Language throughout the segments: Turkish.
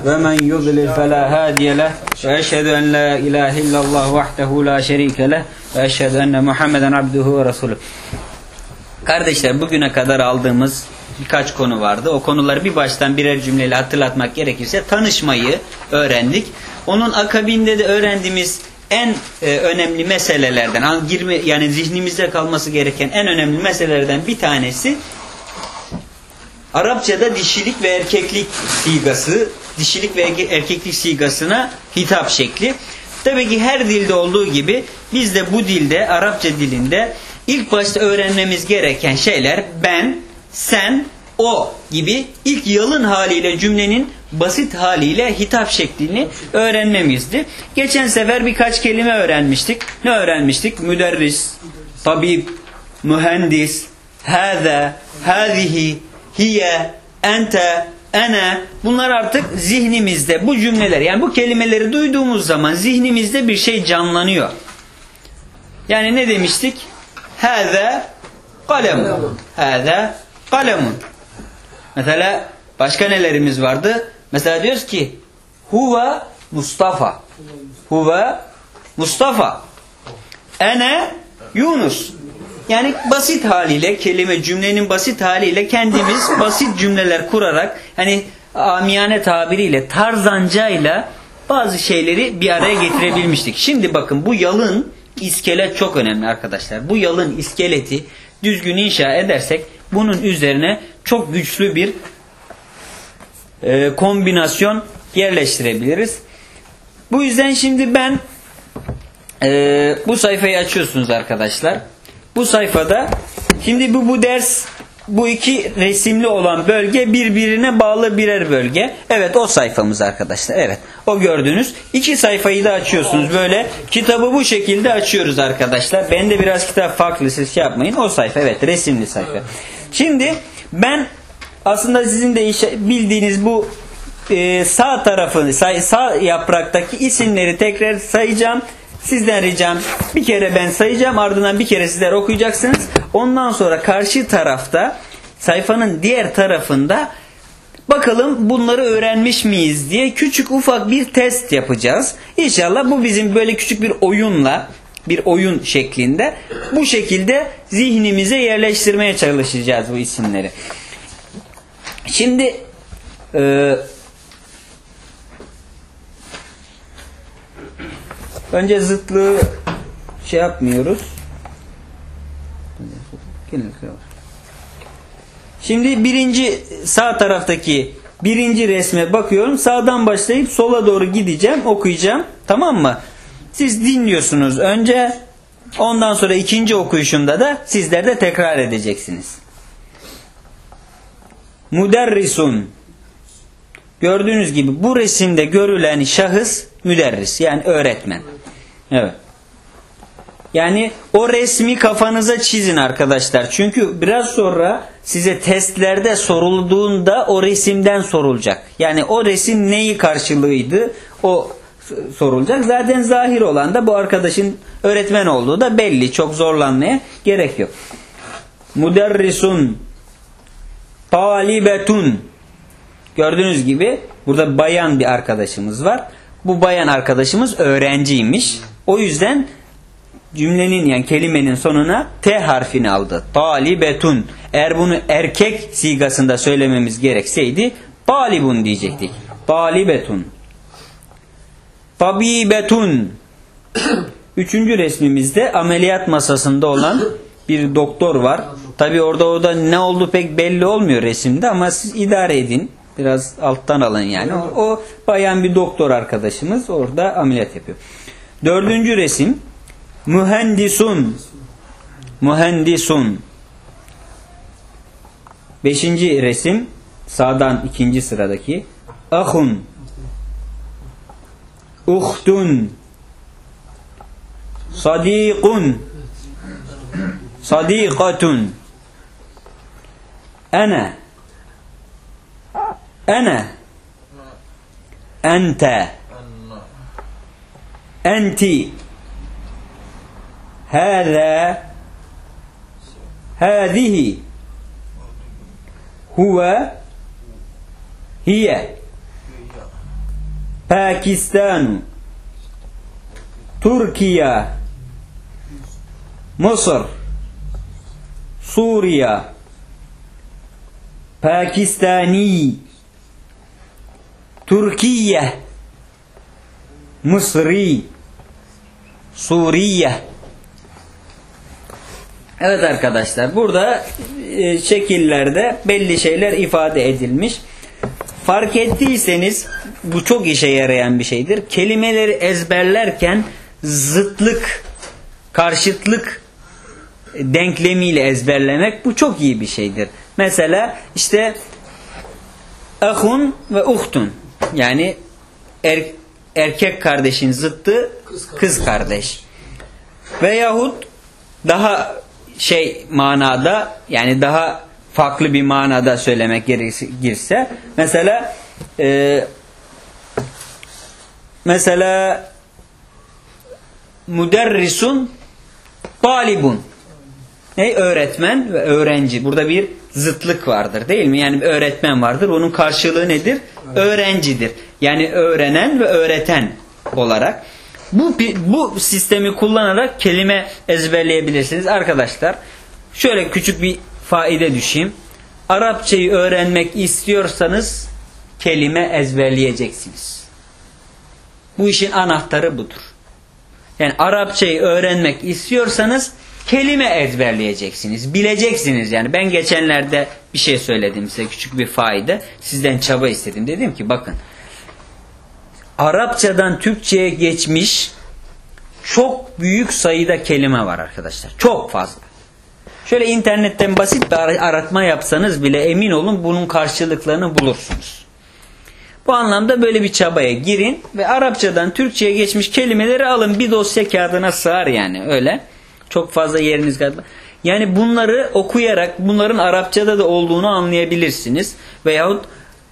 ومن يضلل فلا هادي له وأشهد أن لا إله إلا الله وحده لا شريك له وأشهد أن محمدا عبده ورسوله. Kardeşler, bugüne kadar aldığımız birkaç konu vardı. O konuları bir baştan birer cümleyle hatırlatmak gerekirse tanışmayı öğrendik. Onun akabinde de öğrendiğimiz en önemli meselelerden, yani zihnimizde kalması gereken en önemli meselelerden bir tanesi Arapçada dişilik ve erkeklik sigası, dişilik ve erkeklik sigasına hitap şekli. Tabii ki her dilde olduğu gibi biz de bu dilde, Arapça dilinde ilk başta öğrenmemiz gereken şeyler ben, sen, o gibi ilk yalın haliyle cümlenin basit haliyle hitap şeklini öğrenmemizdi. Geçen sefer birkaç kelime öğrenmiştik. Ne öğrenmiştik? Müderris, tabip, mühendis, hâzâ, hâzihi, hiye, ente, ene. Bunlar artık zihnimizde bu cümleler, yani bu kelimeleri duyduğumuz zaman zihnimizde bir şey canlanıyor. Yani ne demiştik? Hâzâ kalemun. Hâzâ kalemun. Mesela başka nelerimiz vardı? Mesela diyoruz ki huve Mustafa. Huve Mustafa. Ene Yunus. Yani basit haliyle, kelime cümlenin basit haliyle kendimiz basit cümleler kurarak, hani amiyane tabiriyle, tarzancayla bazı şeyleri bir araya getirebilmiştik. Şimdi bakın, bu yalın iskelet çok önemli arkadaşlar. Bu yalın iskeleti düzgün inşa edersek bunun üzerine çok güçlü bir kombinasyon yerleştirebiliriz. Bu yüzden şimdi ben bu sayfayı açıyorsunuz arkadaşlar. Bu sayfada şimdi bu ders, bu iki resimli olan bölge birbirine bağlı birer bölge. Evet, o sayfamız arkadaşlar. Evet, o gördüğünüz iki sayfayı da açıyorsunuz. Böyle kitabı bu şekilde açıyoruz arkadaşlar. Ben de biraz kitap farklı, siz şey yapmayın. O sayfa, evet, resimli sayfa. Şimdi ben aslında sizin de bildiğiniz bu sağ tarafını, sağ yapraktaki isimleri tekrar sayacağım. Sizden ricam, bir kere ben sayacağım, ardından bir kere sizler okuyacaksınız. Ondan sonra karşı tarafta, sayfanın diğer tarafında bakalım bunları öğrenmiş miyiz diye küçük ufak bir test yapacağız. İnşallah bu bizim böyle küçük bir oyunla, bir oyun şeklinde bu şekilde zihnimize yerleştirmeye çalışacağız bu isimleri. Şimdi önce zıtlığı şey yapmıyoruz. Şimdi birinci, sağ taraftaki birinci resme bakıyorum. Sağdan başlayıp sola doğru gideceğim, okuyacağım. Tamam mı? Siz dinliyorsunuz önce. Ondan sonra ikinci okuyuşumda da sizler de tekrar edeceksiniz. Müderrisun. Gördüğünüz gibi bu resimde görülen şahıs müderris, yani öğretmen. Evet. Yani o resmi kafanıza çizin arkadaşlar. Çünkü biraz sonra size testlerde sorulduğunda o resimden sorulacak. Yani o resim neyi karşılığıydı, o sorulacak. Zaten zahir olan da bu arkadaşın öğretmen olduğu da belli. Çok zorlanmaya gerek yok. Müderrisun, talibetun. Gördüğünüz gibi burada bayan bir arkadaşımız var. Bu bayan arkadaşımız öğrenciymiş. O yüzden cümlenin, yani kelimenin sonuna T harfini aldı. Talibetun. Eğer bunu erkek sigasında söylememiz gerekseydi talibun diyecektik. Talibetun. Tabibetun. Üçüncü resmimizde ameliyat masasında olan bir doktor var. Tabi orada ne oldu pek belli olmuyor resimde, ama siz idare edin. Biraz alttan alın yani. O bayan bir doktor arkadaşımız orada ameliyat yapıyor. Dördüncü resim mühendisun. Mühendisun. Beşinci resim sağdan ikinci sıradaki ahun. Uhtun. Sadikun. Sadikatun. Ana. Ana. Ente. Enti. Hâzâ. Hâzihi. Huve. Hiye. Pakistan, Türkiye, Mısır, Suriye, Pakistani, Türkiye, Mısri, Suriye. Evet arkadaşlar, burada şekillerde belli şeyler ifade edilmiş. Fark ettiyseniz bu çok işe yarayan bir şeydir. Kelimeleri ezberlerken zıtlık, karşıtlık denklemiyle ezberlemek bu çok iyi bir şeydir. Mesela işte ahun ve uhtun, yani erkek kardeşin zıttı kız kardeş. Veyahut daha manada, yani daha farklı bir manada söylemek gerekirse mesela müderrisun talibun, öğretmen ve öğrenci. Burada bir zıtlık vardır, değil mi? Yani bir öğretmen vardır. Onun karşılığı nedir? Öğrencidir. Yani öğrenen ve öğreten olarak. Bu sistemi kullanarak kelime ezberleyebilirsiniz. Arkadaşlar şöyle küçük bir faide düşeyim. Arapçayı öğrenmek istiyorsanız kelime ezberleyeceksiniz. Bu işin anahtarı budur. Yani Arapçayı öğrenmek istiyorsanız kelime ezberleyeceksiniz. Bileceksiniz yani. Ben geçenlerde bir şey söyledim size, küçük bir faide. Sizden çaba istedim. Dedim ki bakın, Arapçadan Türkçe'ye geçmiş çok büyük sayıda kelime var arkadaşlar. Çok fazla. Şöyle internetten basit bir aratma yapsanız bile emin olun bunun karşılıklarını bulursunuz. Bu anlamda böyle bir çabaya girin ve Arapçadan Türkçe'ye geçmiş kelimeleri alın. Bir dosya kağıdına sığar yani, öyle. Çok fazla yeriniz kaldı. Yani bunları okuyarak bunların Arapçada da olduğunu anlayabilirsiniz. Veyahut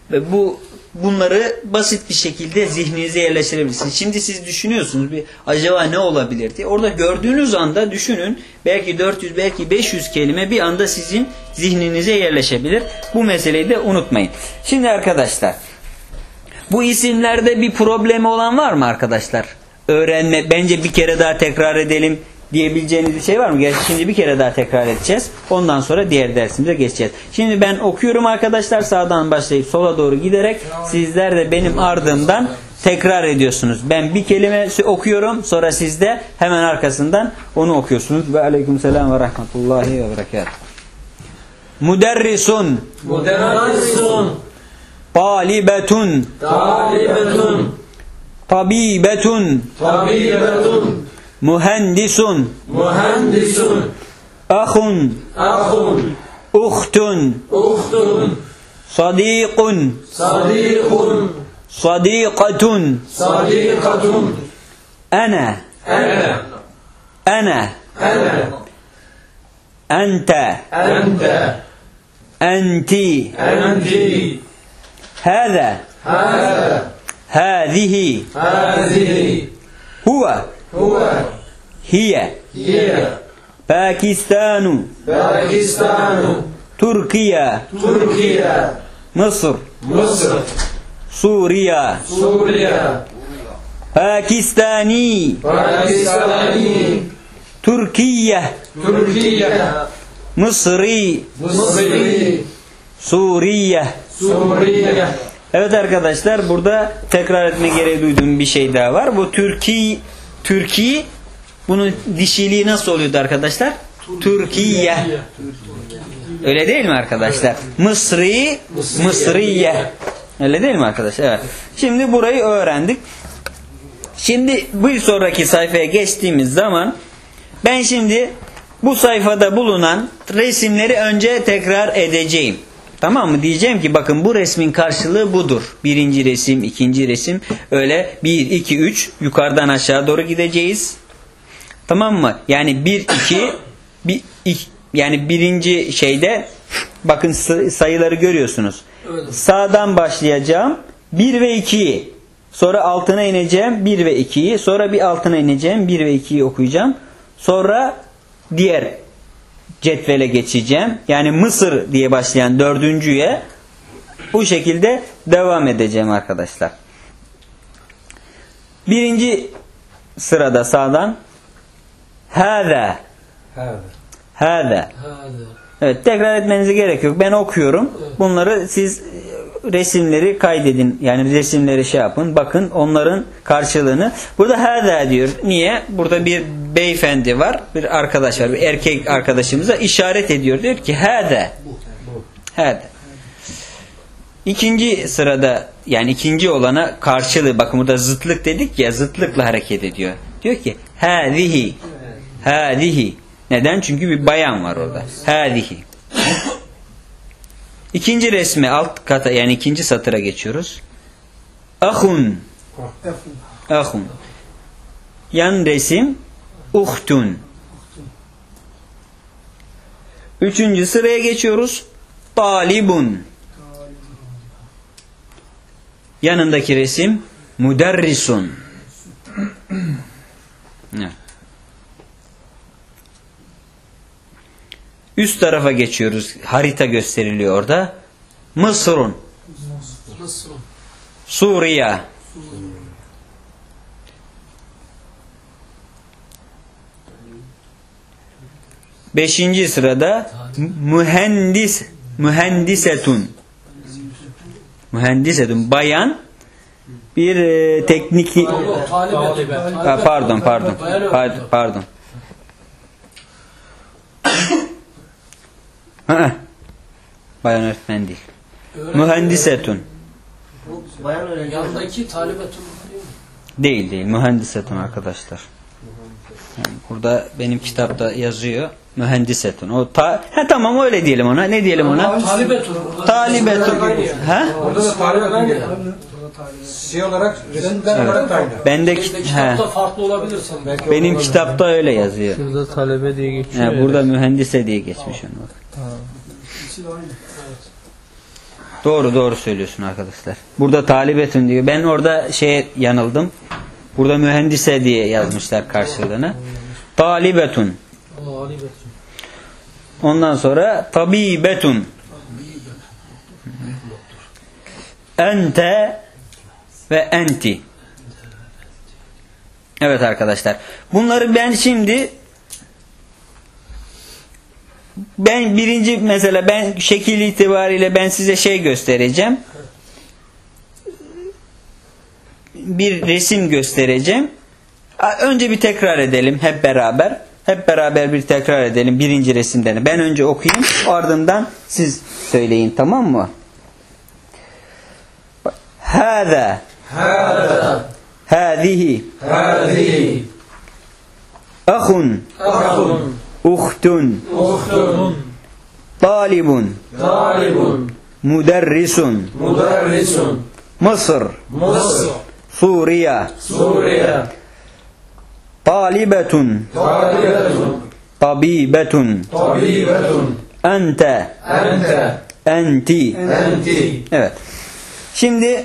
bunları basit bir şekilde zihninize yerleştirebilirsiniz. Şimdi siz düşünüyorsunuz acaba ne olabilir diye. Orada gördüğünüz anda düşünün, belki 400 belki 500 kelime bir anda sizin zihninize yerleşebilir. Bu meseleyi de unutmayın. Şimdi arkadaşlar, bu isimlerde bir problemi olan var mı arkadaşlar? Öğrenme, bence bir kere daha tekrar edelim diyebileceğiniz bir şey var mı? Gerçi şimdi bir kere daha tekrar edeceğiz. Ondan sonra diğer dersimize geçeceğiz. Şimdi ben okuyorum arkadaşlar. Sağdan başlayıp sola doğru giderek sizler de benim ardımdan tekrar ediyorsunuz. Ben bir kelime okuyorum. Sonra siz de hemen arkasından onu okuyorsunuz. Ve aleykümselam ve rahmetullahi ve berekatuhu. Müderrisun. Müderrisun. Talibetun. Talibetun. Tabibetun. Tabibetun. Mühendisun. Mühendisun. Ahun. Ahun. Uhtun. Uhtun. Sadikun. Sadikun. Sadikatun. Sadikatun. Ana. Ana. Ana. Ana. Ente. Ente. Enti. Enti. Hâzâ. Hâzâ. Hâzihi. Hâzihi. Huve. Huve. Hiye. Hiye. Pakistanu. Pakistanu. Türkiye. Türkiye. Mısır. Mısır. Suriye. Suriye. Pakistani. Pakistani. Türkiye. Türkiye. Mısri. Mısri. Suriye. Suriye. Evet arkadaşlar, burada tekrar etme gereği duyduğum bir şey daha var. Bu Türkiye, bunun dişiliği nasıl oluyordu arkadaşlar? Türkiye. Öyle değil mi arkadaşlar? Mısri, Mısriye. Öyle değil mi arkadaşlar? Evet. Şimdi burayı öğrendik. Şimdi bir sonraki sayfaya geçtiğimiz zaman ben şimdi bu sayfada bulunan resimleri önce tekrar edeceğim. Tamam mı? Diyeceğim ki bakın bu resmin karşılığı budur. Birinci resim, ikinci resim. Öyle 1, 2, 3 yukarıdan aşağı doğru gideceğiz. Tamam mı? Yani 1, 2 yani birinci şeyde bakın sayıları görüyorsunuz. Sağdan başlayacağım. 1 ve 2'yi. Sonra altına ineceğim. 1 ve 2'yi. Sonra bir altına ineceğim. 1 ve 2'yi okuyacağım. Sonra diğer cetvele geçeceğim. Yani Mısır diye başlayan dördüncüye bu şekilde devam edeceğim arkadaşlar. Birinci sırada sağdan hâzâ. Hâzâ. Evet, tekrar etmenize gerek yok. Ben okuyorum. Bunları siz resimleri kaydedin. Yani resimleri şey yapın. Bakın onların karşılığını. Burada hâzâ diyor. Niye? Burada bir beyefendi var. Bir arkadaş var. Bir erkek arkadaşımıza işaret ediyor. Diyor ki hâzâ. Hâzâ. İkinci sırada, yani ikinci olana karşılığı, bakın burada zıtlık dedik ya, zıtlıkla hareket ediyor. Diyor ki hâzihi. Hâzihi. Neden? Çünkü bir bayan var orada. Hâzihi. İkinci resme alt kata, yani ikinci satıra geçiyoruz. Ahun. Ahun. Yan resim uhtun. Üçüncü sıraya geçiyoruz. Talibun. Yanındaki resim müderrisun. Üst tarafa geçiyoruz. Harita gösteriliyor orada. Mısır'un. Suriye. Beşinci sırada mühendisetun. Mühendisetun. Bayan bir teknik... Pardon. Bayan öğretmen değil. Mühendisetun. Bayan öğrenci. Yandaki talibetun Değil. Mühendisetun arkadaşlar. Yani burada benim kitapta yazıyor. Mühendisetun. O tamam, öyle diyelim ona. Ne diyelim ona? talibetun. Talibetun. Ha? Orada da talibetun geliyor. Şey olarak, resimler olarak da aynı. Bendeki Kitapta farklı olabilir sanırım. benim kitapta öyle yazıyor. Şurada talebe diye geçiyor. Burada mühendise diye geçmiş onu. Doğru söylüyorsun arkadaşlar. Burada talibetun diyor. Ben orada yanıldım. Burada mühendise diye yazmışlar karşılığını. Talibetun. Ondan sonra tabibetun. Ente ve enti. Evet arkadaşlar. Bunları ben şimdi mesela ben şekil itibariyle ben size göstereceğim. Bir resim göstereceğim. Önce bir tekrar edelim hep beraber. Hep beraber bir tekrar edelim birinci resimden. Ben önce okuyayım, ardından siz söyleyin, tamam mı? Hâzâ. Hâzihi. Ahun. Uhtun. Talibun. Müderrisun. Mısır. Suriye. Talibetun. Tabibetun. Ente. Enti. Evet. Şimdi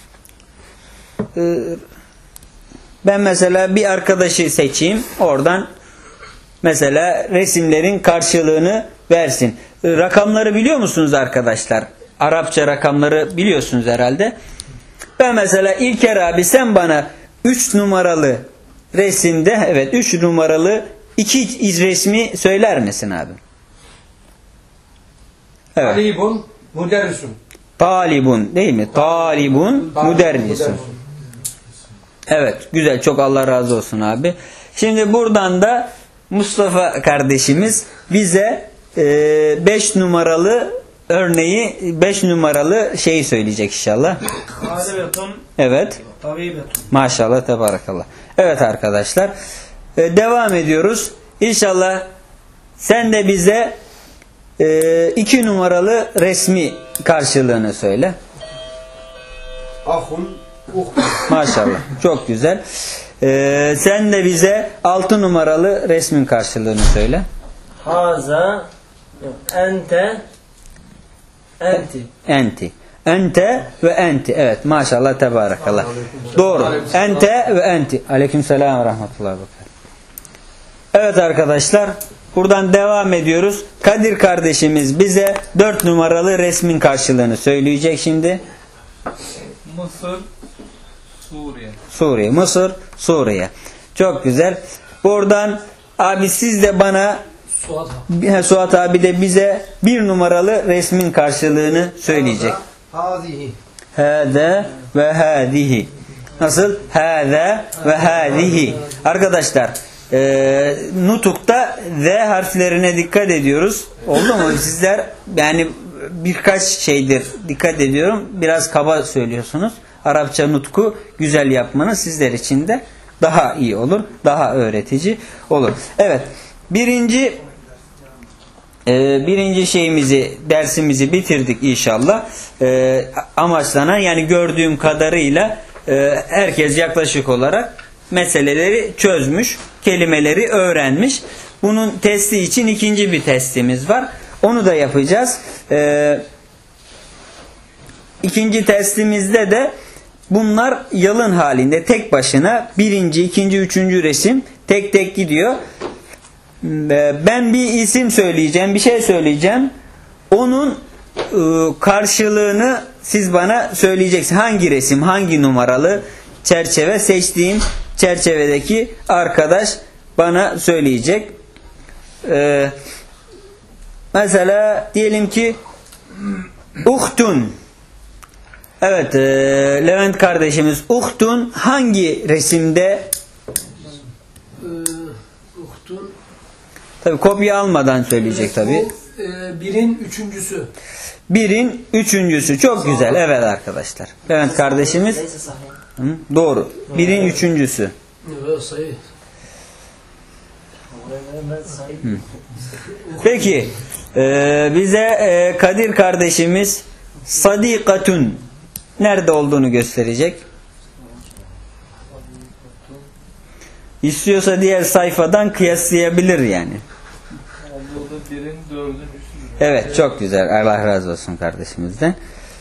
ben mesela bir arkadaşı seçeyim. Oradan mesela resimlerin karşılığını versin. Rakamları biliyor musunuz arkadaşlar? Arapça rakamları biliyorsunuz herhalde. Ben mesela İlker abi, sen bana 3 numaralı resimde 3 numaralı 2 resmi söyler misin abi? Evet. Talibun, müderrisun. Talibun değil mi? Talibun, müderrisun. Evet, güzel. Çok Allah razı olsun abi. Şimdi buradan da Mustafa kardeşimiz bize 5 numaralı örneği, 5 numaralı şeyi söyleyecek inşallah. Talibetun. Evet. Tabibetun. Maşallah, tebarakallah. Evet arkadaşlar. Devam ediyoruz. İnşallah sen de bize 2 numaralı resmi karşılığını söyle. Ahun, Maşallah. Çok güzel. Sen de bize 6 numaralı resmin karşılığını söyle. Haza. Ente. Enti. Enti. Ente ve enti. Evet, maşallah, tebarakallah. Doğru. Ente ve enti. Aleykümselam ve rahmetullahi ve berekatuhu. Evet arkadaşlar, buradan devam ediyoruz. Kadir kardeşimiz bize 4 numaralı resmin karşılığını söyleyecek şimdi. Mısır, Suriye. Mısır, Suriye. Çok güzel. Buradan abi siz de bana Suat abi de bize bir numaralı resmin karşılığını söyleyecek. Hazihi. Hâze ve hâzihi. Nasıl? Hâze ve hâzihi. Arkadaşlar nutukta Z harflerine dikkat ediyoruz. Oldu mu? Sizler yani birkaç şeydir dikkat ediyorum. Biraz kaba söylüyorsunuz. Arapça nutku güzel yapmanız sizler için de daha iyi olur. Daha öğretici olur. Evet. Birinci dersimizi bitirdik inşallah. Amaçlanan yani gördüğüm kadarıyla herkes yaklaşık olarak meseleleri çözmüş, kelimeleri öğrenmiş. Bunun testi için ikinci bir testimiz var. Onu da yapacağız. İkinci testimizde de bunlar yalın halinde tek başına birinci, ikinci, üçüncü resim tek tek gidiyor. Ben bir isim söyleyeceğim, bir şey söyleyeceğim. Onun karşılığını siz bana söyleyeceksiniz. Hangi resim, hangi numaralı çerçeve, seçtiğim çerçevedeki arkadaş bana söyleyecek. Mesela diyelim ki uhtun. Evet, Levent kardeşimiz uhtun hangi resimde? Uhtun. Tabii kopya almadan söyleyecek tabii. Birin üçüncüsü. Birin üçüncüsü. Çok güzel. Evet arkadaşlar. Levent kardeşimiz. Doğru. Birin üçüncüsü. Evet, sayı. Peki bize Kadir kardeşimiz sadikatun nerede olduğunu gösterecek. İstiyorsa diğer sayfadan kıyaslayabilir yani. Evet, çok güzel. Allah razı olsun kardeşimizden.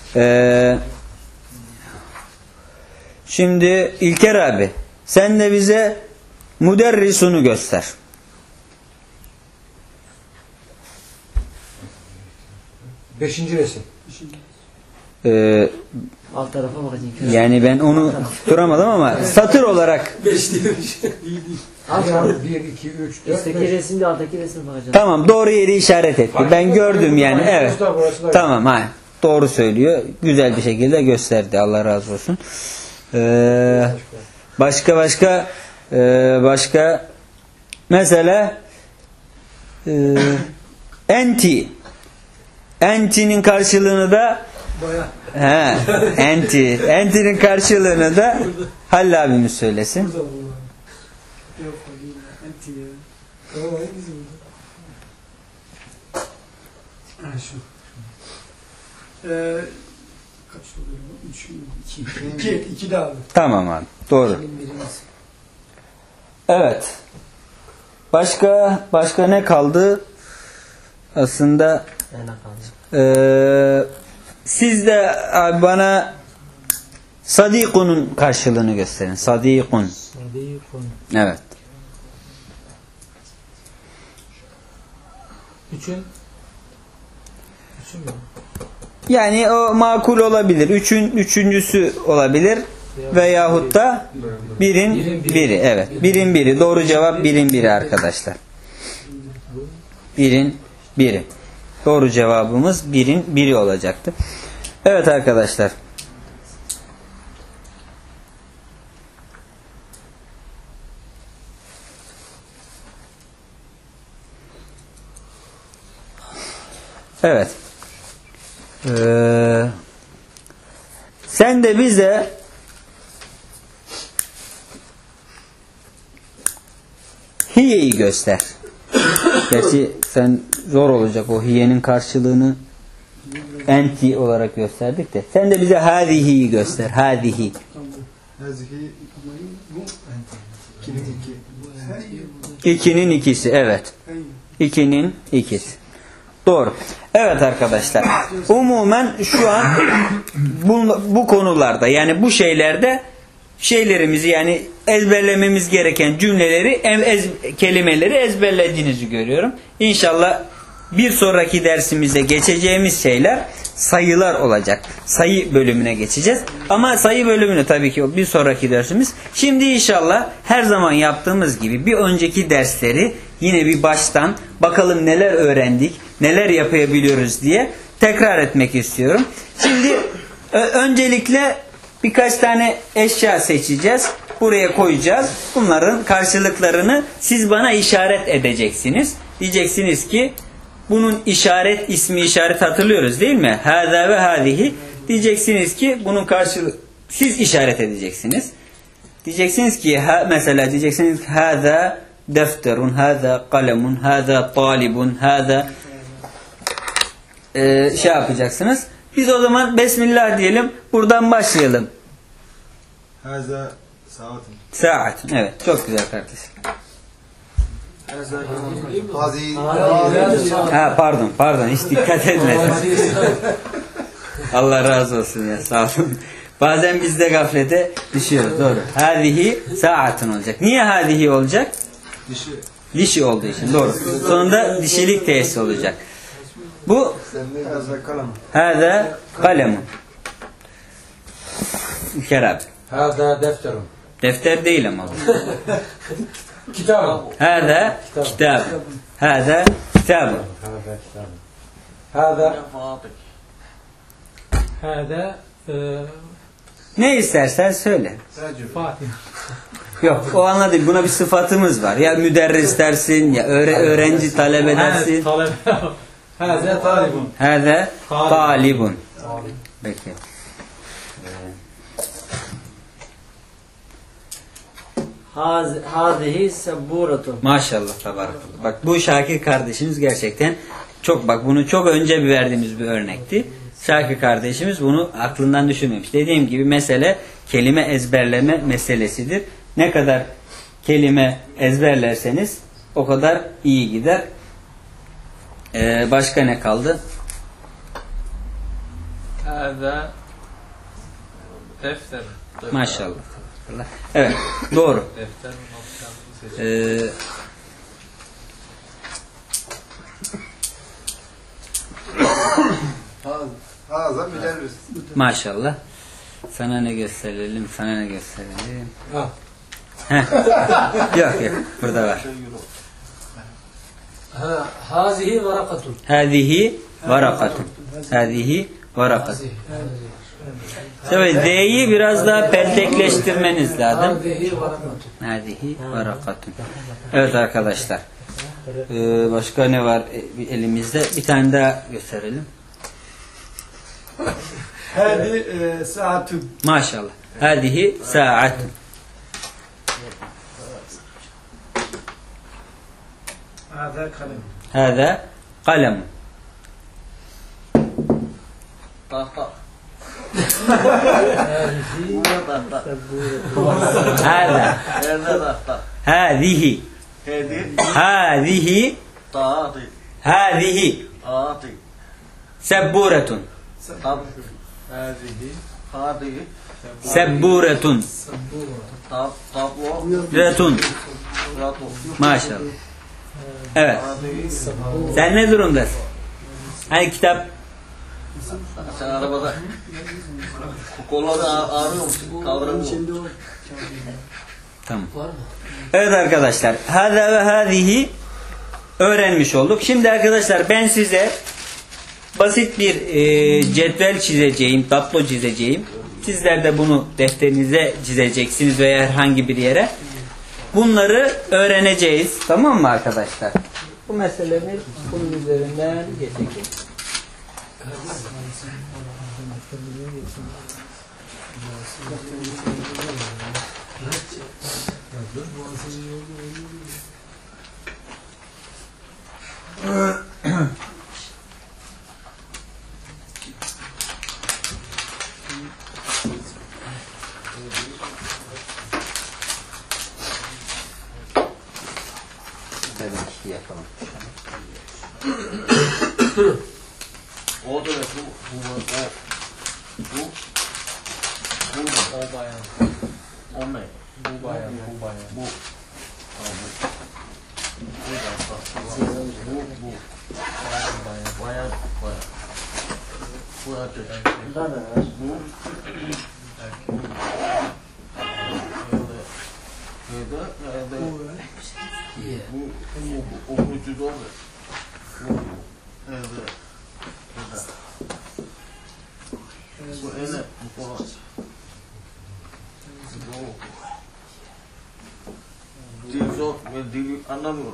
Şimdi İlker abi, sen de bize müderrisunu göster. Beşinci resim. Alt tarafa bakacağım. Yani ben onu tutturamadım ama satır olarak. 5 diyormuş. 1, 2, 3, 4, Üstteki 5. resimde alttaki resme bakacağım. Tamam, doğru yeri işaret etti. Ben gördüm yani. Evet. Tamam, ha. Doğru söylüyor. Güzel bir şekilde gösterdi. Allah razı olsun. Başka mesela enti. Enti'nin karşılığını da Enti'nin karşılığını da Halil abimiz söylesin. Yok, enti ya. Tamam, hangisi burada? Ha, şu. Kaç oluyor bu? 3, 2 de abi. Tamam abi. Doğru. Evet. Başka ne kaldı? Aslında siz de abi bana Sadikun'un karşılığını gösterin. Sadikun. Evet. Üçün mü? Yani o makul olabilir. Üçüncüsü olabilir. Veyahut da birin biri. Evet. Birin biri. Doğru cevap birin biri arkadaşlar. Birin biri. Doğru cevabımız birin biri olacaktı. Evet arkadaşlar. Evet. Sen de bize hiyeyi göster. Gerçi sen zor olacak o hiyenin karşılığını enti olarak gösterdik de. Sen de bize hadihi'yi göster. Hadihi. Hazihi bu İkinin ikisi. Evet. İkinin ikisi. Doğru. Evet arkadaşlar. Umumen şu an bu konularda yani bu şeylerimizi yani ezberlememiz gereken cümleleri, kelimeleri ezberlediğinizi görüyorum. İnşallah bir sonraki dersimizde geçeceğimiz şeyler sayılar olacak. Sayı bölümüne geçeceğiz. Ama sayı bölümünü tabii ki bir sonraki dersimiz. Şimdi inşallah her zaman yaptığımız gibi bir önceki dersleri yine bir baştan bakalım neler öğrendik, neler yapabiliyoruz diye tekrar etmek istiyorum. Şimdi öncelikle birkaç tane eşya seçeceğiz. Buraya koyacağız. Bunların karşılıklarını siz bana işaret edeceksiniz. Diyeceksiniz ki bunun ismi işaret hatırlıyoruz değil mi? Hâzâ ve hâzihi. Diyeceksiniz ki bunun karşılığı siz işaret edeceksiniz. Diyeceksiniz ki mesela diyeceksiniz hâzâ defterun, hâzâ kalemun, hâzâ talibun, hâzâ şey yapacaksınız. Biz o zaman Besmillah diyelim. Buradan başlayalım. Hâzâ saatun. Saat. Evet. Çok güzel kardeşim. Ha pardon. Hiç dikkat etmedim. Allah razı olsun ya. Sağ olun. Bazen biz de gaflete düşüyoruz. Doğru. Hâzihi saatun olacak. Niye hâzihi olacak? Dişi olduğu için. Doğru. Sonunda dişilik tesis olacak. Bu hâzâ kalemun. Kerab. Hâzâ defterun. Defter değil ama. Kitabun. Hâzâ kitab. Hâzâ kitab. Hâzâ هذا Ne istersen söyle. فاتح Yok o anladım. Buna bir sıfatımız var. Ya müderris dersin ya öğrenci talebe dersin. طلب هذا طالب Hâzâ talibun. Peki. Hâzihi sebburatun. Maşallah tabarakallah. Bak bu Şakir kardeşimiz gerçekten bunu çok önce verdiğimiz bir örnekti. Şakir kardeşimiz bunu aklından düşünmemiş. Dediğim gibi mesele kelime ezberleme meselesidir. Ne kadar kelime ezberlerseniz o kadar iyi gider. Başka ne kaldı? هذا defter. Maşallah. Evet doğru. Defter noktamızı Hâzâ müderris. Maşallah. Sana ne gösterelim? Ha. Yok burada var. Hâzihi varakatun. Hâzihi varakatun. Hâzihi varakatun. Evet, D'yi biraz daha peltekleştirmeniz lazım. Hâzihi varakatun. Hâzihi varakatun. Evet arkadaşlar. Başka ne var elimizde? Bir tane daha gösterelim. هذه ساعة Maşallah. Hâzihi sa'atun. هذا قلم Hâzâ kalemun. Hâzâ. Hâzihi. Hâzihi. Hâzihi. Sebburetun. Sebburetun. Retun. Maşallah. Evet. Sen ne durumdasın? Hani kitap? Sen arabada kolları ağrıyor musun? Kaldırır mı? Tamam. Evet arkadaşlar. Hâzâ ve hâzihi öğrenmiş olduk. Şimdi arkadaşlar ben size basit bir cetvel çizeceğim, tablo çizeceğim. Sizler de bunu defterinize çizeceksiniz veya herhangi bir yere. Bunları öğreneceğiz. Tamam mı arkadaşlar? Bu meselemiz bunun üzerinden geçecek. Yapalım. O da O bayan. o ne? Bu bayan. Bu. Bayan. Bu erkek. Da da. Bu vücudu oldu. Bu ene bu falan. Dil zor, ben dili anlamıyorum.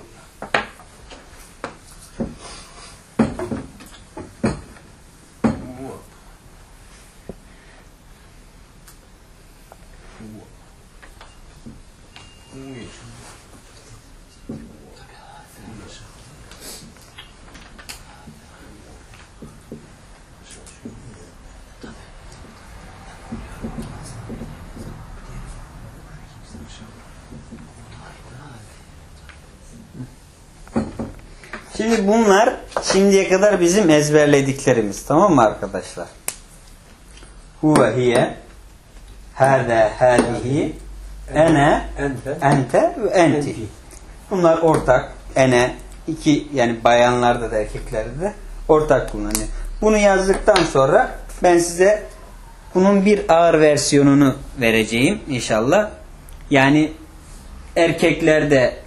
Şimdi bunlar şimdiye kadar bizim ezberlediklerimiz. Tamam mı arkadaşlar? Huve hiye, hâzâ hâzihi, ene, ente ve enti. Bunlar ortak. Ene, iki yani bayanlarda da erkeklerde de ortak kullanıyor. Bunu yazdıktan sonra ben size bunun bir ağır versiyonunu vereceğim inşallah. Yani erkeklerde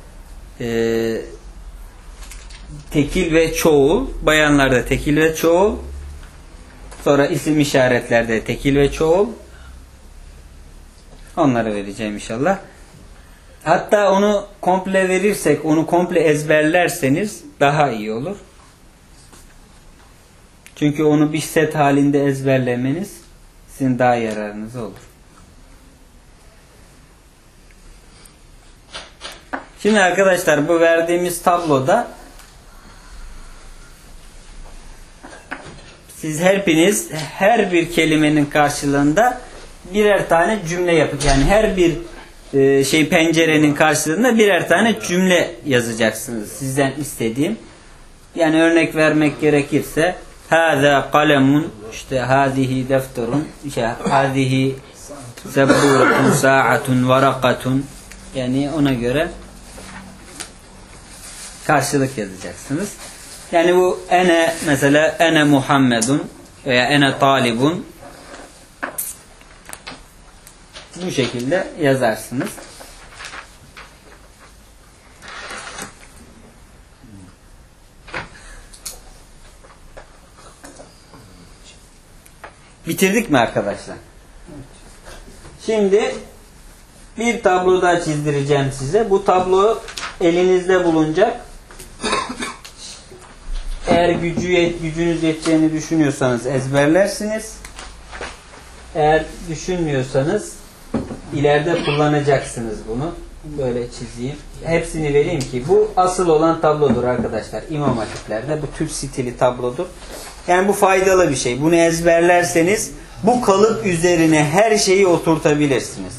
tekil ve çoğul, bayanlarda tekil ve çoğul, sonra isim işaretlerde tekil ve çoğul, onları vereceğim inşallah. Hatta onu komple verirsek, onu komple ezberlerseniz daha iyi olur. Çünkü onu bir set halinde ezberlemeniz sizin daha yararınıza olur. Şimdi arkadaşlar bu verdiğimiz tabloda siz hepiniz her bir kelimenin karşılığında birer tane cümle yapın. Yani her bir pencerenin karşılığında birer tane cümle yazacaksınız. Sizden istediğim. Yani örnek vermek gerekirse hâzâ kalemun, işte hâzihi defterun, işte hâzihi sebburetun, sa'atun, varakatun. Yani ona göre karşılık yazacaksınız. Yani bu ene mesela ene Muhammedun veya ene talibun, bu şekilde yazarsınız. Bitirdik mi arkadaşlar? Şimdi bir tablo daha çizdireceğim size. Bu tablo elinizde bulunacak. Eğer gücünüz yeteceğini düşünüyorsanız ezberlersiniz. Eğer düşünmüyorsanız ileride kullanacaksınız bunu. Böyle çizeyim. Hepsini vereyim ki bu asıl olan tablodur arkadaşlar. İmam Hatiplerde bu Türk stili tablodur. Yani bu faydalı bir şey. Bunu ezberlerseniz bu kalıp üzerine her şeyi oturtabilirsiniz.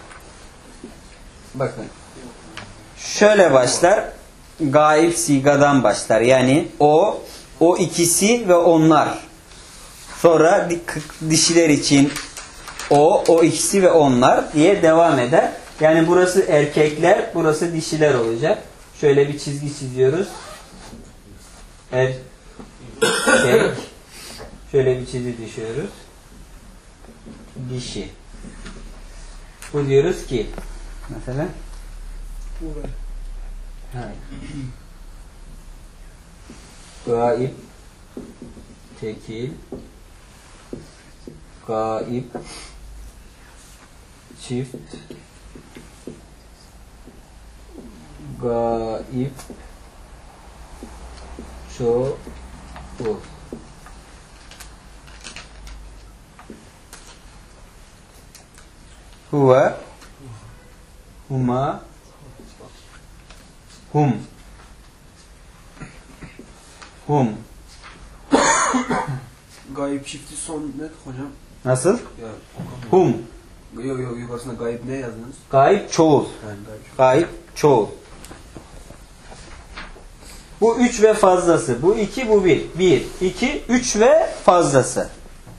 Bakın. Şöyle başlar. Gaib sigadan başlar. Yani o ikisi ve onlar. Sonra dişiler için o ikisi ve onlar diye devam eder. Yani burası erkekler, burası dişiler olacak. Şöyle bir çizgi çiziyoruz. Erkek. Şöyle bir çizgi düşüyoruz. Dişi. Bu diyoruz ki mesela gaib, tekil, gaib, çift, gaib, çoğul. Huve, huma, hum, hum. Gayip çifti son net hocam. Nasıl? Ya, Hum. yok yukarısında gayip ne yazdınız? Gaib çoğul. Yani gayip. Gaib çoğul. Bu 3 ve fazlası. Bu 2, bu 1. 1, 2, 3 ve fazlası.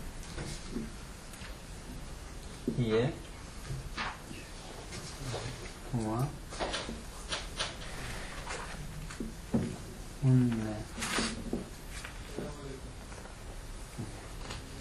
Hiye. Huma. Hunne.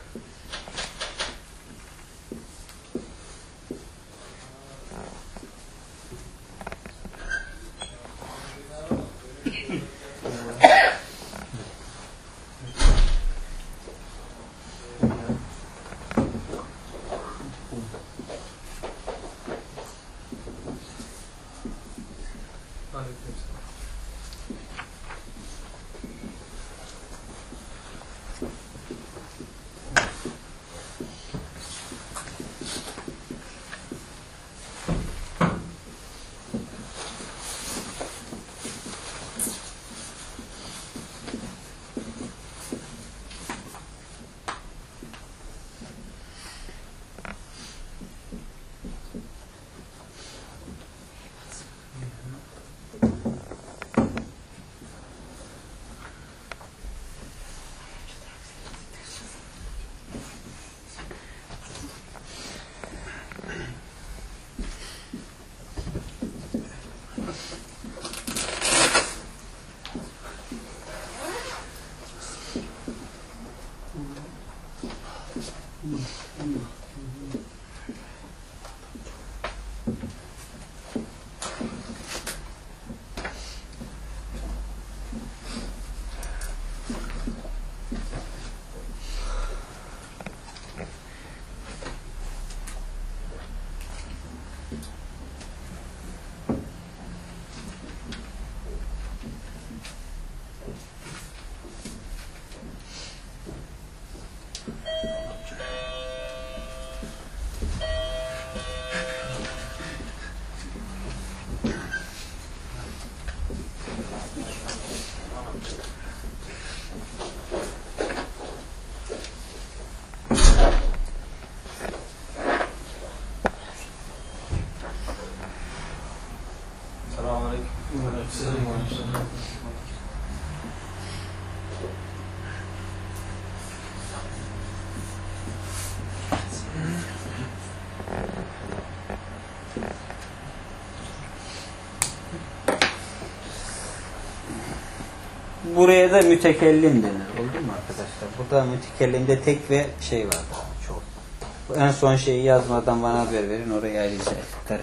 Buraya da mütekellim denir. Oldu mu arkadaşlar? Burada mütekellimde tek ve şey var. Çok. En son şeyi yazmadan bana haber verin. Orayı ayrıca tutarım.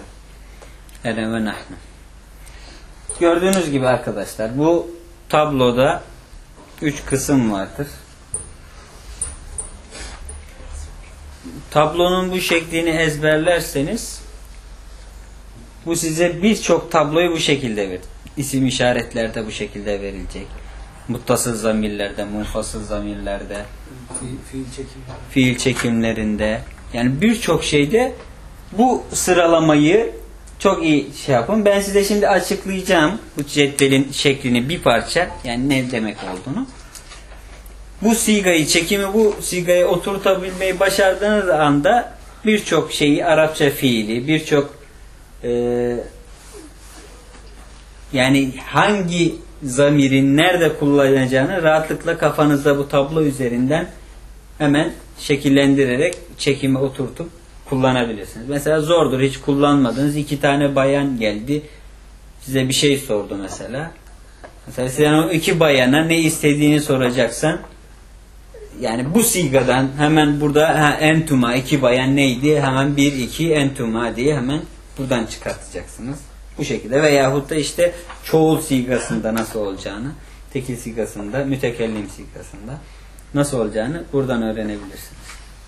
Ele ve nahnu. Gördüğünüz gibi arkadaşlar bu tabloda 3 kısım vardır. Tablonun bu şeklini ezberlerseniz bu size birçok tabloyu bu şekilde verir. İsim işaretlerde bu şekilde verilecek. Muttasıl zamirlerde, munfasıl zamirlerde, fiil çekimlerinde, yani birçok şeyde bu sıralamayı çok iyi şey yapın. Ben size şimdi açıklayacağım bu cetvelin şeklini bir parça, yani ne demek olduğunu. Bu sigayı, çekimi bu sigaya oturtabilmeyi başardığınız anda birçok şeyi, Arapça fiili, birçok yani hangi zamirin nerede kullanacağını rahatlıkla kafanızda bu tablo üzerinden hemen şekillendirerek çekimi oturtup kullanabilirsiniz. Mesela zordur, hiç kullanmadınız. 2 tane bayan geldi. Size bir şey sordu mesela. Mesela sen o 2 bayana ne istediğini soracaksan, yani bu sigadan hemen burada entuma, 2 bayan neydi? Hemen 1-2 entuma diye hemen buradan çıkartacaksınız. Bu şekilde. Veyahut da işte çoğul sigasında nasıl olacağını, tekil sigasında, mütekellim sigasında nasıl olacağını buradan öğrenebilirsiniz.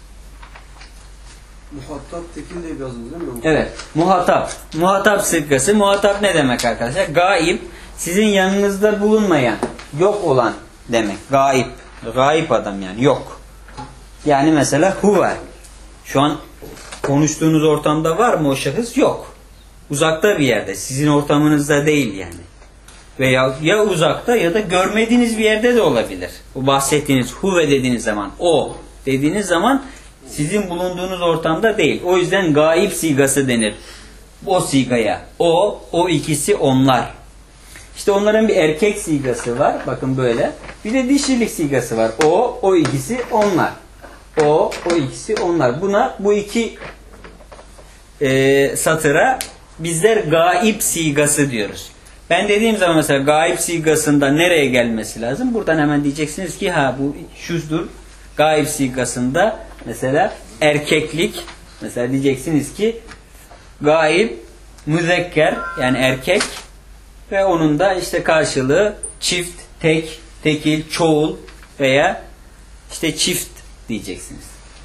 Muhatap tekil diye yazılır değil mi? Evet. Muhatap. Muhatap sigası. Muhatap ne demek arkadaşlar? Gaib. Sizin yanınızda bulunmayan, yok olan demek. Gaib. Gaib adam yani. Yok. Yani mesela huve. Şu an konuştuğunuz ortamda var mı o şahıs? Yok. Uzakta bir yerde. Sizin ortamınızda değil yani. Veya ya uzakta ya da görmediğiniz bir yerde de olabilir. Bu bahsettiğiniz huve dediğiniz zaman, o dediğiniz zaman sizin bulunduğunuz ortamda değil. O yüzden gaib sigası denir. O sigaya. O ikisi onlar. İşte onların bir erkek sigası var. Bakın böyle. Bir de dişilik sigası var. O ikisi onlar. O ikisi onlar. Buna, bu iki satıra bizler gaib sigası diyoruz. Ben dediğim zaman mesela gaib sigasında nereye gelmesi lazım? Buradan hemen diyeceksiniz ki bu şudur. Gaib sigasında mesela erkeklik, mesela diyeceksiniz ki gaib müzekker yani erkek ve onun da işte karşılığı çift, tek, tekil, çoğul veya işte çift diyeceksiniz.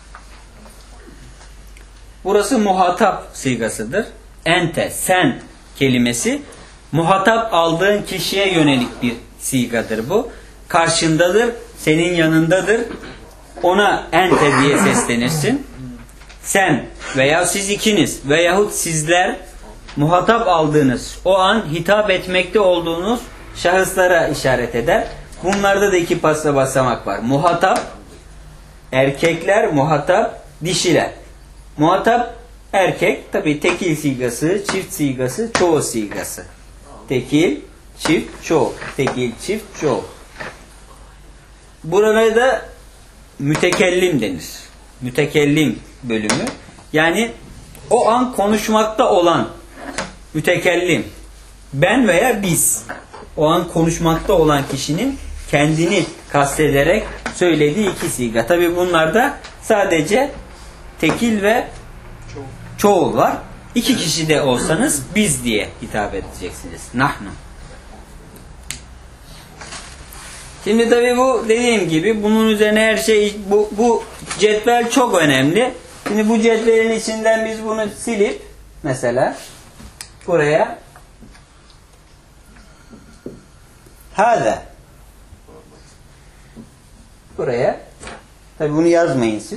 Burası muhatap sigasıdır. Ente, sen kelimesi muhatap aldığın kişiye yönelik bir sigadır bu. Karşındadır, senin yanındadır. Ona ente diye seslenirsin. Sen veya siz ikiniz veyahut sizler muhatap aldığınız, o an hitap etmekte olduğunuz şahıslara işaret eder. Bunlarda da iki basamak var. Muhatap, erkekler, muhatap, dişiler. Muhatap erkek, tabi tekil sigası, çift sigası, çoğu sigası. Tekil, çift, çoğu. Tekil, çift, çoğu. Burada da mütekellim denir. Mütekellim bölümü. Yani o an konuşmakta olan mütekellim. Ben veya biz. O an konuşmakta olan kişinin kendini kastederek söylediği iki siga. Tabi bunlarda sadece tekil ve çoğul var. İki kişi de olsanız biz diye hitap edeceksiniz. Nahnu. Şimdi tabi bu dediğim gibi bunun üzerine her şey bu cetvel çok önemli. Şimdi bu cetvelin içinden biz bunu silip mesela buraya hâze buraya tabi bunu yazmayın siz.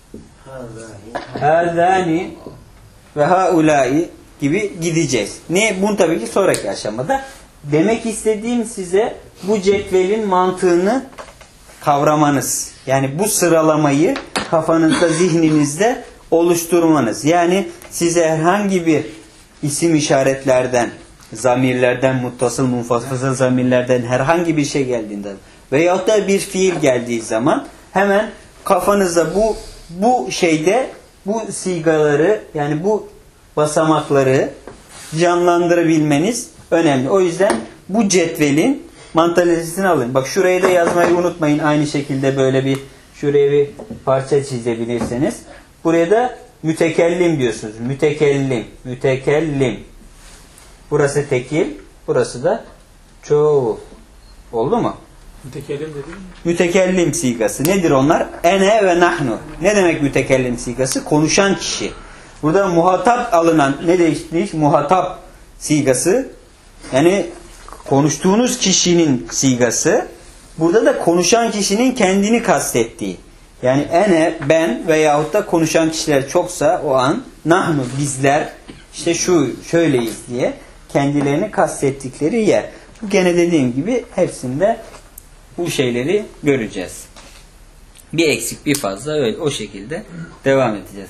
Hâzâni ve haulâi gibi gideceğiz. Ne? Bunu tabii ki sonraki aşamada. Demek istediğim size bu cetvelin mantığını kavramanız. Yani bu sıralamayı kafanızda, zihninizde oluşturmanız. Yani size herhangi bir isim işaretlerden, zamirlerden, muttasıl, munfasıl zamirlerden herhangi bir şey geldiğinde veyahut da bir fiil geldiği zaman hemen kafanızda bu şeyde bu sigaları yani bu basamakları canlandırabilmeniz önemli. O yüzden bu cetvelin mantalitesini alın. Bak şuraya da yazmayı unutmayın. Aynı şekilde böyle bir şuraya bir parça çizebilirseniz. Buraya da mütekellim diyorsunuz. Mütekellim. Mütekellim. Burası tekil. Burası da çoğul. Oldu mu? Mütekellim dedin mi? Mütekellim sigası. Nedir onlar? Ene ve nahnu. Ne demek mütekellim sigası? Konuşan kişi. Burada muhatap alınan ne demiş? Muhatap sigası. Yani konuştuğunuz kişinin sigası. Burada da konuşan kişinin kendini kastettiği. Yani ene, ben veyahut da konuşan kişiler çoksa o an nahnu, bizler işte şöyleyiz diye kendilerini kastettikleri yer. Bu gene dediğim gibi hepsinde bu şeyleri göreceğiz. Bir eksik bir fazla öyle o şekilde devam edeceğiz.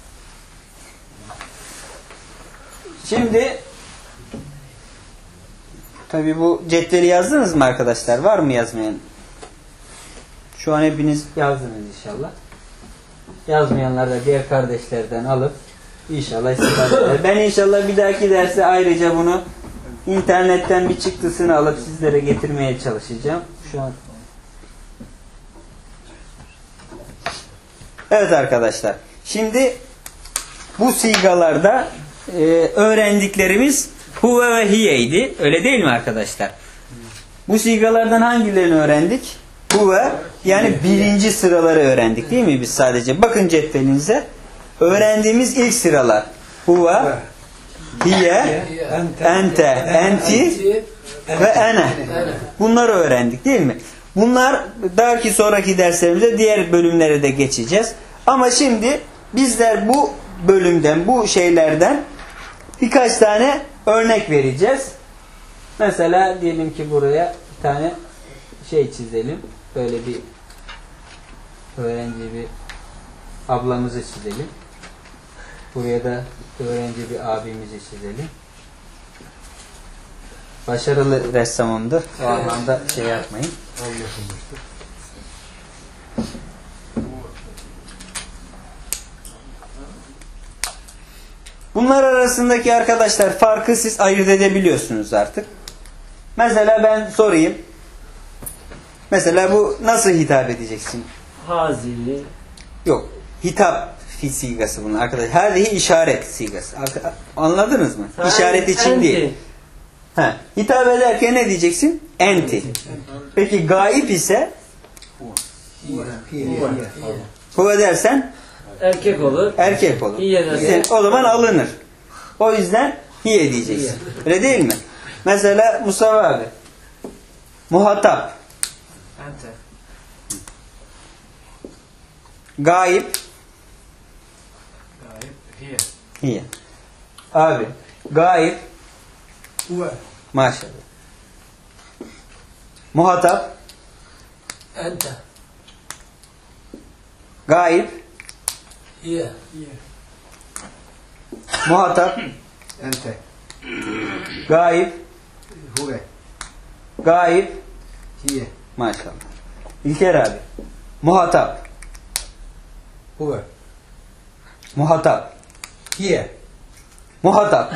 Şimdi tabi bu cetveli yazdınız mı arkadaşlar? Var mı yazmayan? Şu an hepiniz yazdınız inşallah. Yazmayanlar da diğer kardeşlerden alıp inşallah istifade eder. Ben inşallah bir dahaki derse ayrıca bunu internetten bir çıktısını alıp sizlere getirmeye çalışacağım. Şu an. Evet arkadaşlar. Şimdi bu sigalarda öğrendiklerimiz huve ve hiye'ydi. Öyle değil mi arkadaşlar? Bu sigalardan hangilerini öğrendik? Huve yani birinci sıraları öğrendik değil mi biz sadece? Bakın cetvelinize. Öğrendiğimiz ilk sıralar. Huve, hiye, ente, enti ve ene. Bunları öğrendik değil mi? Bunlar belki sonraki derslerimizde diğer bölümlere de geçeceğiz. Ama şimdi bizler bu bölümden, bu şeylerden birkaç tane örnek vereceğiz. Mesela diyelim ki buraya bir tane şey çizelim. Böyle bir öğrenci bir ablamızı çizelim. Buraya da öğrenci bir abimizi çizelim. Başarılı ressamımdır. O anlamda şey yapmayın. Bunlar arasındaki arkadaşlar farkı siz ayırt edebiliyorsunuz artık. Mesela ben sorayım. Mesela bu nasıl hitap edeceksin? Hazihi. Yok. Hitap sigası bunlar arkadaşlar. Hâzihi işaret sigası. Anladınız mı? İşaret için Enti. değil. Ha. Hitap ederken ne diyeceksin? Enti. Peki gaib ise huve dersen Erkek olur. erkek olur. Hiye dersen. O zaman alınır. O yüzden hiye diyeceksin. Öyle değil mi? Mesela Mustafa abi. Muhatap. Ente. Gaib. Gayb. Hiye. Hiye. Abi. Gaib. Huve. Maşallah. Muhatap. Ente. Gaib. Hiye. Muhatap. Ente. Gaib. Huve. Gaib. Hiye. Maşallah. İlker abi. Muhatap. Huve. Muhatap. Hiye. Muhatap.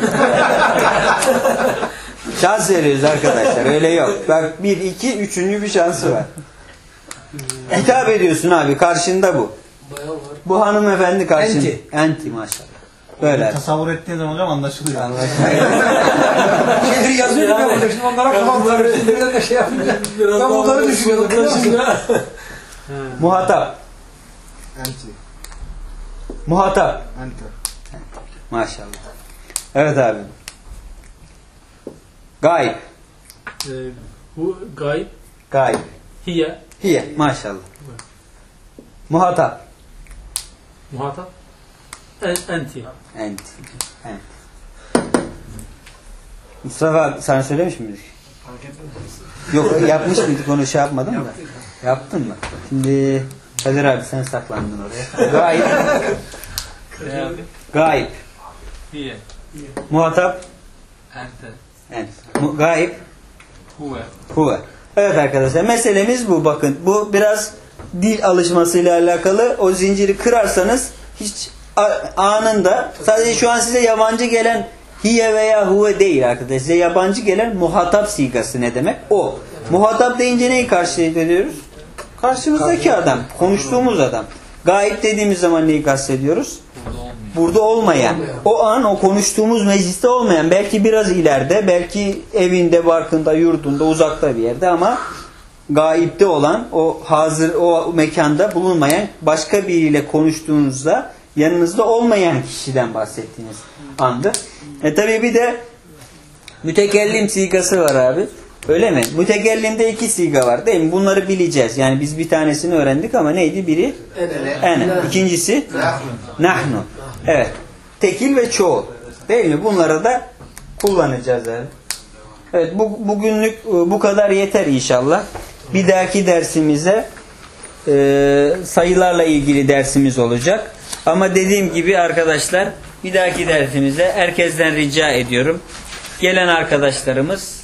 Şans veriyoruz arkadaşlar. Öyle yok. Bak 1, 2, üçüncü bir şansı var. Hitap ediyorsun abi. Karşında bu. Bayağı var. Bu hanımefendi karşında. Enti. Enti maşallah. Böyle. Tasavvur ettiğin zaman hocam anlaşılıyor. Şeyleri yazıyor ya burada. Şimdi onlara kafam karıştı. Birden de şey yapınca. Ben onları düşünüyorum. biliyor musun? Muhatap. Ente. Muhatap. Ente. Maşallah. Evet abi. Gaib. Hu gayb. Gaib. Hiye. Hiye. Maşallah. Muhatap. Muhatap. Enti. Enti. Enti. Mustafa abi sana söylemiş miydik? Fark etmez. Yok yapmış mıydık onu şey yapmadım da. Yaptın mı? Şimdi Kadir abi sen saklandın oraya. Gaib. Ne abi? Gaib. Hiye. Muhatap. Ente. Ent. Gaib. Huve. Huve. Evet arkadaşlar meselemiz bu bakın. Bu biraz dil alışmasıyla alakalı. O zinciri kırarsanız hiç anında sadece şu an size yabancı gelen hiye veya huve değil arkadaşlar. Size yabancı gelen muhatap sigası ne demek? O. Muhatap deyince neyi karşılıyoruz? Karşımızdaki adam. Konuştuğumuz adam. Gaib dediğimiz zaman neyi kastediyoruz? Burada olmayan. O an o konuştuğumuz mecliste olmayan. Belki biraz ileride, belki evinde, barkında, yurdunda, uzakta bir yerde ama gaipte olan, o hazır, o mekanda bulunmayan, başka biriyle konuştuğunuzda yanınızda olmayan kişiden bahsettiğiniz andır. Tabii bir de mütekellim sigası var abi. Öyle mi? Mütekellimde 2 siga var değil mi? Bunları bileceğiz. Yani biz bir tanesini öğrendik ama neydi? Biri ene. İkincisi nahnu. Evet. Tekil ve çoğul. Değil mi? Bunları da kullanacağız yani. Evet. Bugünlük bu kadar yeter inşallah. Bir dahaki dersimize sayılarla ilgili dersimiz olacak. Ama dediğim gibi arkadaşlar bir dahaki dersimize herkesten rica ediyorum. Gelen arkadaşlarımız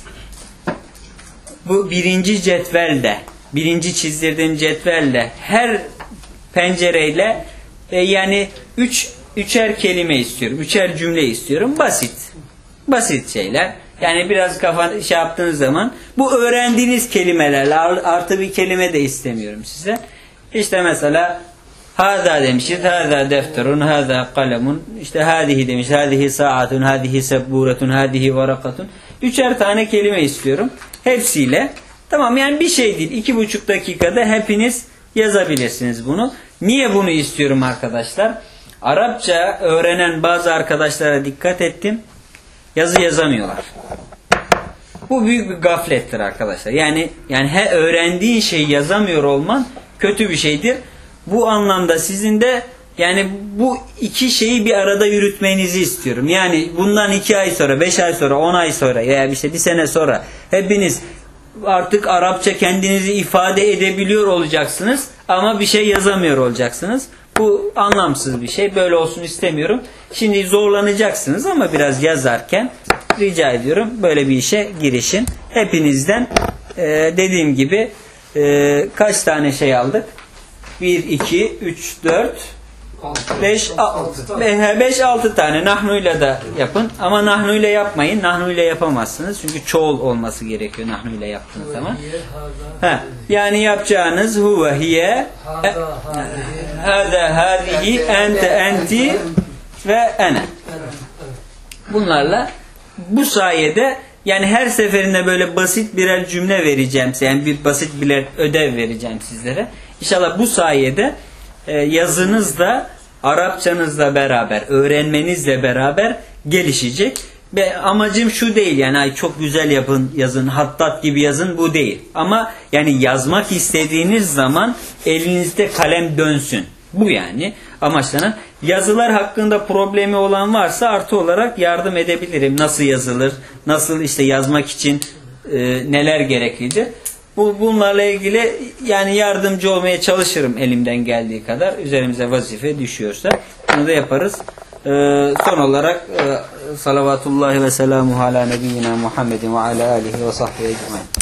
bu birinci cetvelle, birinci çizdirdiğim cetvelle her pencereyle yani üçer kelime istiyorum. Üçer cümle istiyorum. Basit. Basit şeyler. Yani biraz kafa şey yaptığınız zaman bu öğrendiğiniz kelimelerle artı bir kelime de istemiyorum size. İşte mesela hâzâ demişiz. Hâzâ defterun, hâzâ kalemun. İşte hâzihi demiş. Hâzihi saatun, hâzihi sebburetun, hâzihi varakatun. Üçer tane kelime istiyorum. Hepsiyle. Tamam yani bir şey değil. 2,5 dakikada hepiniz yazabilirsiniz bunu. Niye bunu istiyorum arkadaşlar? Arapça öğrenen bazı arkadaşlara dikkat ettim. Yazı yazamıyorlar. Bu büyük bir gaflettir arkadaşlar. Yani öğrendiğin şeyi yazamıyor olman kötü bir şeydir. Bu anlamda sizin de yani bu iki şeyi bir arada yürütmenizi istiyorum. Yani bundan 2 ay sonra, 5 ay sonra, 10 ay sonra veya bir sene sonra hepiniz artık Arapça kendinizi ifade edebiliyor olacaksınız ama bir şey yazamıyor olacaksınız. Bu anlamsız bir şey. Böyle olsun istemiyorum. Şimdi zorlanacaksınız ama biraz yazarken rica ediyorum böyle bir işe girişin. Hepinizden dediğim gibi kaç tane şey aldık? 1, 2, 3, 4, 5-6 tane nahnuyla da yapın ama nahnuyla yapmayın. Nahnuyla yapamazsınız çünkü çoğul olması gerekiyor nahnuyla yaptığınız zaman. Yani yapacağınız huve hiye hâzâ hâzihi ente enti ve ene. Bunlarla bu sayede yani her seferinde böyle basit birer cümle vereceğim size. Yani bir basit birer ödev vereceğim sizlere. İnşallah bu sayede yazınız da Arapçanızla beraber, öğrenmenizle beraber gelişecek. Ve amacım şu değil yani ay çok güzel yapın, yazın, Hattat gibi yazın, bu değil. Ama yani yazmak istediğiniz zaman elinizde kalem dönsün. Bu yani amaçlanan. Yazılar hakkında problemi olan varsa artı olarak yardım edebilirim. Nasıl yazılır, nasıl işte yazmak için neler gereklidir. Bunlarla ilgili yani yardımcı olmaya çalışırım elimden geldiği kadar. Üzerimize vazife düşüyorsa bunu da yaparız. Son olarak salavatullahi ve selamuhu ala nebiyyina Muhammedin ve ala alihi ve sahbihi ecmaîn.